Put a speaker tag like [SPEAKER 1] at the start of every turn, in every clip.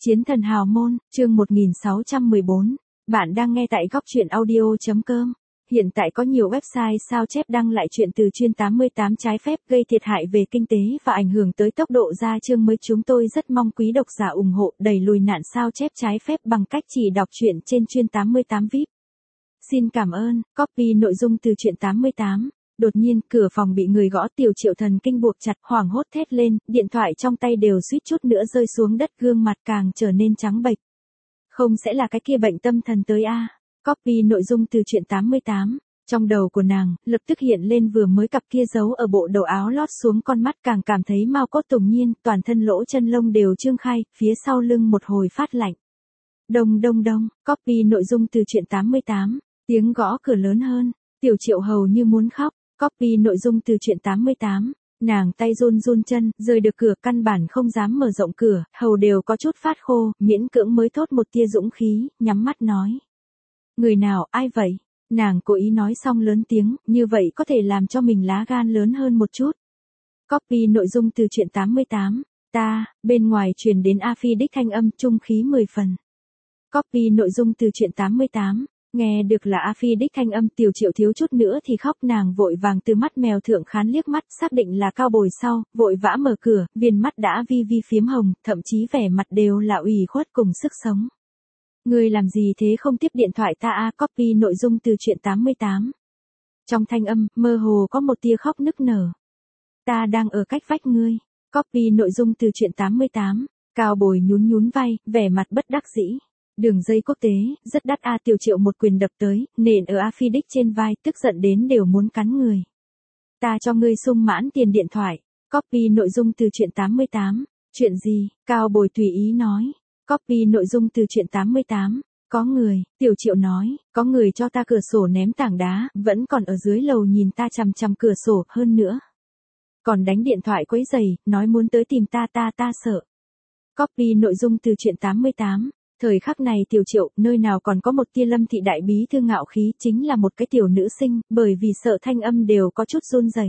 [SPEAKER 1] Chiến thần hào môn, chương 1614. Bạn đang nghe tại góc truyện audio.com. Hiện tại có nhiều website sao chép đăng lại chuyện từ chuyên 88 trái phép gây thiệt hại về kinh tế và ảnh hưởng tới tốc độ ra chương mới. Chúng tôi rất mong quý độc giả ủng hộ đẩy lùi nạn sao chép trái phép bằng cách chỉ đọc truyện trên chuyên 88 VIP. Xin cảm ơn. Copy nội dung từ truyện 88. Đột nhiên, cửa phòng bị người gõ. Tiểu Triệu thần kinh buộc chặt, hoảng hốt thét lên, điện thoại trong tay đều suýt chút nữa rơi xuống đất, gương mặt càng trở nên trắng bệch. Không sẽ là cái kia bệnh tâm thần tới a? Copy nội dung từ truyện 88. Trong đầu của nàng, lập tức hiện lên vừa mới cặp kia giấu ở bộ đầu áo lót xuống con mắt, càng cảm thấy mau cốt tùng nhiên, toàn thân lỗ chân lông đều trương khai, phía sau lưng một hồi phát lạnh. Đông đông đông, copy nội dung từ truyện 88. Tiếng gõ cửa lớn hơn, Tiểu Triệu hầu như muốn khóc. Copy nội dung từ truyện 88. Nàng tay run run chân, rời được cửa, căn bản không dám mở rộng cửa, hầu đều có chút phát khô, miễn cưỡng mới thốt một tia dũng khí, nhắm mắt nói. Người nào, ai vậy? Nàng cố ý nói xong lớn tiếng, như vậy có thể làm cho mình lá gan lớn hơn một chút. Copy nội dung từ truyện 88. Ta, bên ngoài truyền đến A Phi đích thanh âm, trung khí 10 phần. Copy nội dung từ truyện 88. Nghe được là A Phi đích thanh âm, Tiểu Triệu thiếu chút nữa thì khóc, nàng vội vàng từ mắt mèo thượng khán liếc mắt, xác định là cao bồi sau, vội vã mở cửa, viền mắt đã vi vi phiếm hồng, thậm chí vẻ mặt đều là ủy khuất cùng sức sống. Ngươi làm gì thế, không tiếp điện thoại ta a? Copy nội dung từ truyện 88. Trong thanh âm, mơ hồ có một tia khóc nức nở. Ta đang ở cách vách ngươi. Copy nội dung từ truyện 88. Cao bồi nhún nhún vai, vẻ mặt bất đắc dĩ. Đường dây quốc tế, rất đắt a. Tiểu Triệu một quyền đập tới, nện ở A Phi đích trên vai, tức giận đến đều muốn cắn người. Ta cho ngươi sung mãn tiền điện thoại. Copy nội dung từ truyện 88. Chuyện gì? Cao bồi tùy ý nói. Copy nội dung từ truyện 88. Có người, Tiểu Triệu nói, có người cho ta cửa sổ ném tảng đá, vẫn còn ở dưới lầu nhìn ta chằm chằm cửa sổ, hơn nữa còn đánh điện thoại quấy rầy, nói muốn tới tìm ta sợ. Copy nội dung từ truyện 88. Thời khắc này Tiểu Triệu, nơi nào còn có một tia Lâm thị đại bí thư ngạo khí, chính là một cái tiểu nữ sinh, bởi vì sợ thanh âm đều có chút run rẩy.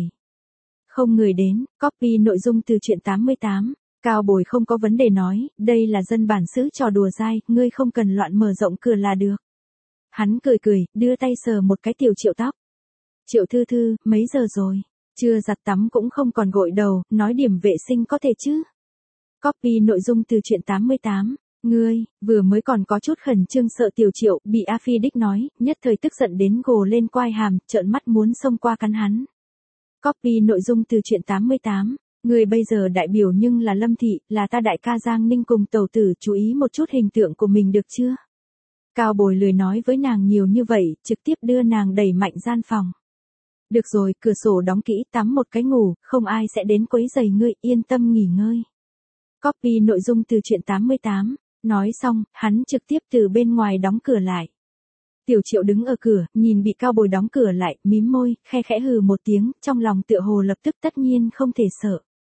[SPEAKER 1] Không người đến. Copy nội dung từ truyện 88. Cao bồi không có vấn đề nói, đây là dân bản xứ trò đùa dai, ngươi không cần loạn mở rộng cửa là được. Hắn cười cười, đưa tay sờ một cái Tiểu Triệu tóc. Triệu thư thư, mấy giờ rồi? Chưa giặt tắm cũng không còn gội đầu, nói điểm vệ sinh có thể chứ? Copy nội dung từ truyện 88. Ngươi, vừa mới còn có chút khẩn trương sợ Tiểu Triệu, bị A Phi đích nói, nhất thời tức giận đến gồ lên quai hàm, trợn mắt muốn xông qua cắn hắn. Copy nội dung từ truyện 88. Ngươi bây giờ đại biểu nhưng là Lâm thị, là ta đại ca Giang Ninh cùng tẩu tử, chú ý một chút hình tượng của mình được chưa? Cao bồi lười nói với nàng nhiều như vậy, trực tiếp đưa nàng đẩy mạnh gian phòng. Được rồi, cửa sổ đóng kỹ, tắm một cái ngủ, không ai sẽ đến quấy rầy ngươi, yên tâm nghỉ ngơi. Copy nội dung từ truyện 88. Nói xong, hắn trực tiếp từ bên ngoài đóng cửa lại. Tiểu Triệu đứng ở cửa, nhìn bị cao bồi đóng cửa lại, mím môi, khe khẽ hừ một tiếng, trong lòng tựa hồ lập tức tất nhiên không thể sợ.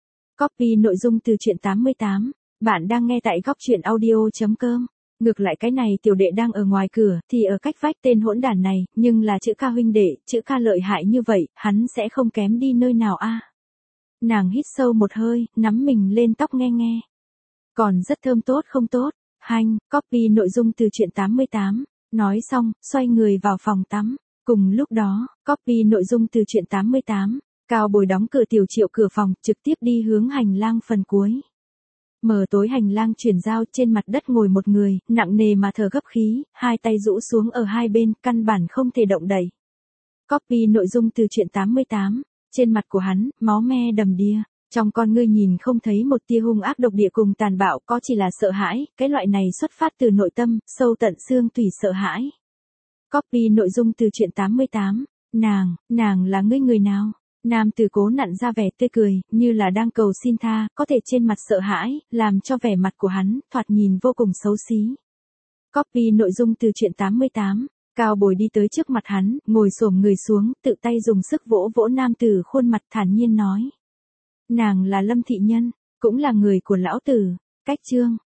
[SPEAKER 1] Copy nội dung từ truyện 88. Bạn đang nghe tại góc truyện audio.com. Ngược lại cái này tiểu đệ đang ở ngoài cửa, thì ở cách vách tên hỗn đản này, nhưng là chữ ca huynh đệ, chữ ca lợi hại như vậy, hắn sẽ không kém đi nơi nào a. Nàng hít sâu một hơi, nắm mình lên tóc nghe nghe. Còn rất thơm tốt không tốt? Hanh. Copy nội dung từ truyện 88. Nói xong, xoay người vào phòng tắm. Cùng lúc đó, copy nội dung từ truyện 88. Cao bồi đóng cửa Tiểu Triệu cửa phòng, trực tiếp đi hướng hành lang phần cuối. Mở tối hành lang chuyển giao, trên mặt đất ngồi một người, nặng nề mà thở gấp khí, hai tay rũ xuống ở hai bên, căn bản không thể động đậy. Copy nội dung từ truyện 88. Trên mặt của hắn, máu me đầm đìa. Trong con ngươi nhìn không thấy một tia hung ác độc địa cùng tàn bạo, có chỉ là sợ hãi, cái loại này xuất phát từ nội tâm, sâu tận xương tủy sợ hãi. Copy nội dung từ truyện 88. Nàng là người nào? Nam tử cố nặn ra vẻ tươi cười, như là đang cầu xin tha, có thể trên mặt sợ hãi, làm cho vẻ mặt của hắn, thoạt nhìn vô cùng xấu xí. Copy nội dung từ truyện 88. Cao bồi đi tới trước mặt hắn, ngồi xổm người xuống, tự tay dùng sức vỗ vỗ nam tử khuôn mặt, thản nhiên nói. Nàng là Lâm thị nhân, cũng là người của lão tử. Cách chương.